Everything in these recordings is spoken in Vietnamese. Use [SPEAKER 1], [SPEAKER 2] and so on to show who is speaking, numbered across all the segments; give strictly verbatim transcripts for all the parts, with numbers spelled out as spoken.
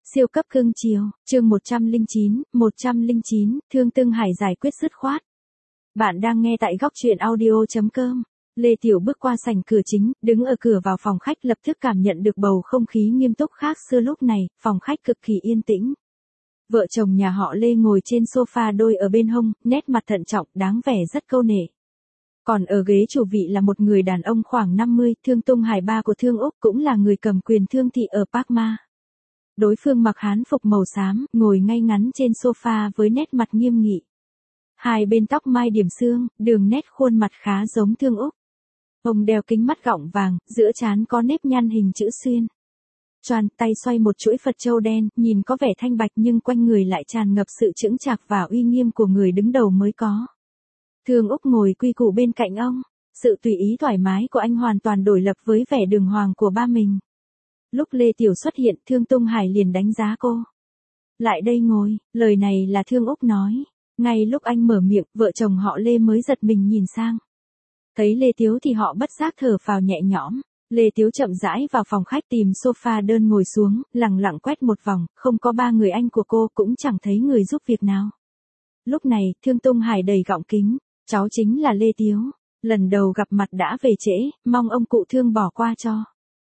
[SPEAKER 1] Siêu cấp cưng chiều, chương một trăm lẻ chín, một trăm lẻ chín, Thương Tương Hải giải quyết dứt khoát. Bạn đang nghe tại góc truyện audio chấm com. Lê Tiểu bước qua sảnh cửa chính, đứng ở cửa vào phòng khách lập tức cảm nhận được bầu không khí nghiêm túc khác xưa lúc này, phòng khách cực kỳ yên tĩnh. Vợ chồng nhà họ Lê ngồi trên sofa đôi ở bên hông, nét mặt thận trọng, đáng vẻ rất câu nệ. Còn ở ghế chủ vị là một người đàn ông khoảng năm mươi, Thương Tung Hải, ba của Thương Úc, cũng là người cầm quyền thương thị ở Park Ma. Đối phương mặc hán phục màu xám, ngồi ngay ngắn trên sofa với nét mặt nghiêm nghị. Hai bên tóc mai điểm xương, đường nét khuôn mặt khá giống Thương Úc. Ông đeo kính mắt gọng vàng, giữa trán có nếp nhăn hình chữ xuyên. Choàng tay xoay một chuỗi Phật châu đen, nhìn có vẻ thanh bạch nhưng quanh người lại tràn ngập sự chững chạc và uy nghiêm của người đứng đầu mới có. Thương Úc ngồi quy củ bên cạnh ông, sự tùy ý thoải mái của anh hoàn toàn đổi lập với vẻ đường hoàng của ba mình. Lúc Lê Tiểu xuất hiện, Thương Tung Hải liền đánh giá cô. Lại đây ngồi, lời này là Thương Úc nói. Ngay lúc anh mở miệng, vợ chồng họ Lê mới giật mình nhìn sang. Thấy Lê Tiếu thì họ bất giác thở phào nhẹ nhõm. Lê Tiếu chậm rãi vào phòng khách tìm sofa đơn ngồi xuống, lẳng lặng quét một vòng, không có ba người anh của cô, cũng chẳng thấy người giúp việc nào. Lúc này, Thương Tung Hải đầy gọng kính, cháu chính là Lê Tiếu. Lần đầu gặp mặt đã về trễ, mong ông cụ Thương bỏ qua cho.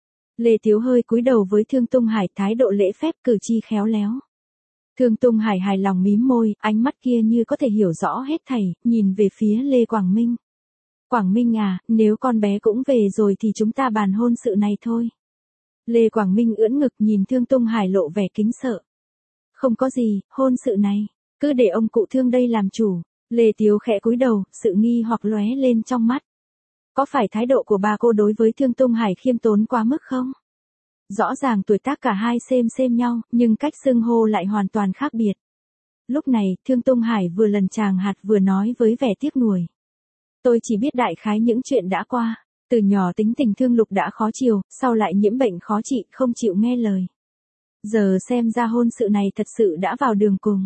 [SPEAKER 1] Lê Tiếu hơi cúi đầu với Thương Tung Hải, thái độ lễ phép, cử chỉ khéo léo. Thương Tung Hải hài lòng mím môi, ánh mắt kia như có thể hiểu rõ hết thảy, nhìn về phía Lê Quảng Minh. Quảng Minh à, nếu con bé cũng về rồi thì chúng ta bàn hôn sự này thôi. Lê Quảng Minh ưỡn ngực nhìn Thương Tung Hải lộ vẻ kính sợ. Không có gì, hôn sự này, cứ để ông cụ Thương đây làm chủ. Lê Tiếu khẽ cúi đầu, sự nghi hoặc lóe lên trong mắt. Có phải thái độ của bà cô đối với Thương Tung Hải khiêm tốn quá mức không? Rõ ràng tuổi tác cả hai xem xem nhau, nhưng cách xưng hô lại hoàn toàn khác biệt. Lúc này, Thương Tung Hải vừa lần chàng hạt vừa nói với vẻ tiếc nuối. Tôi chỉ biết đại khái những chuyện đã qua. Từ nhỏ tính tình Thương Lục đã khó chiều, sau lại nhiễm bệnh khó trị, không chịu nghe lời. Giờ xem ra hôn sự này thật sự đã vào đường cùng.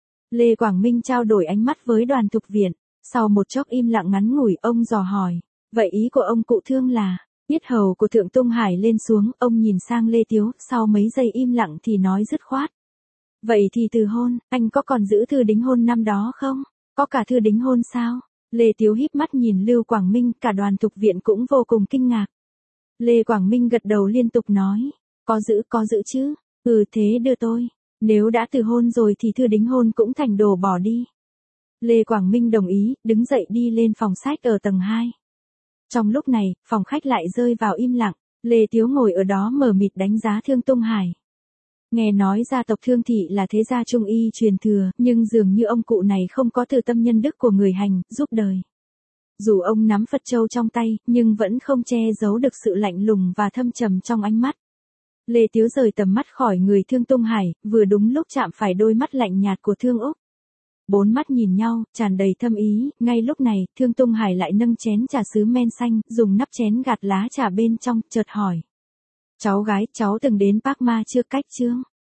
[SPEAKER 1] Lê Quảng Minh trao đổi ánh mắt với Đoàn Thục Viễn. Sau một chốc im lặng ngắn ngủi, ông dò hỏi. Vậy ý của ông cụ Thương là? Yết hầu của Thượng Tung Hải lên xuống, ông nhìn sang Lê Tiếu, sau mấy giây im lặng thì nói dứt khoát. Vậy thì từ hôn, anh có còn giữ thư đính hôn năm đó không? Có cả thư đính hôn sao? Lê Tiếu híp mắt nhìn Lưu Quảng Minh, cả Đoàn Thục Viễn cũng vô cùng kinh ngạc. Lê Quảng Minh gật đầu liên tục nói. Có giữ, có giữ chứ. Ừ thế đưa tôi. Nếu đã từ hôn rồi thì thư đính hôn cũng thành đồ bỏ đi. Lê Quảng Minh đồng ý, đứng dậy đi lên phòng sách ở tầng hai. Trong lúc này, phòng khách lại rơi vào im lặng, Lê Tiếu ngồi ở đó mờ mịt đánh giá Thương Tung Hải. Nghe nói gia tộc Thương thị là thế gia trung y truyền thừa, nhưng dường như ông cụ này không có từ tâm nhân đức của người hành, giúp đời. Dù ông nắm Phật châu trong tay, nhưng vẫn không che giấu được sự lạnh lùng và thâm trầm trong ánh mắt. Lê Tiếu rời tầm mắt khỏi người Thương Tung Hải, vừa đúng lúc chạm phải đôi mắt lạnh nhạt của Thương Úc. Bốn mắt nhìn nhau, tràn đầy thâm ý, ngay lúc này, Thương Tung Hải lại nâng chén trà sứ men xanh, dùng nắp chén gạt lá trà bên trong, chợt hỏi. Cháu gái, cháu từng đến Park Ma chưa, cách chưa?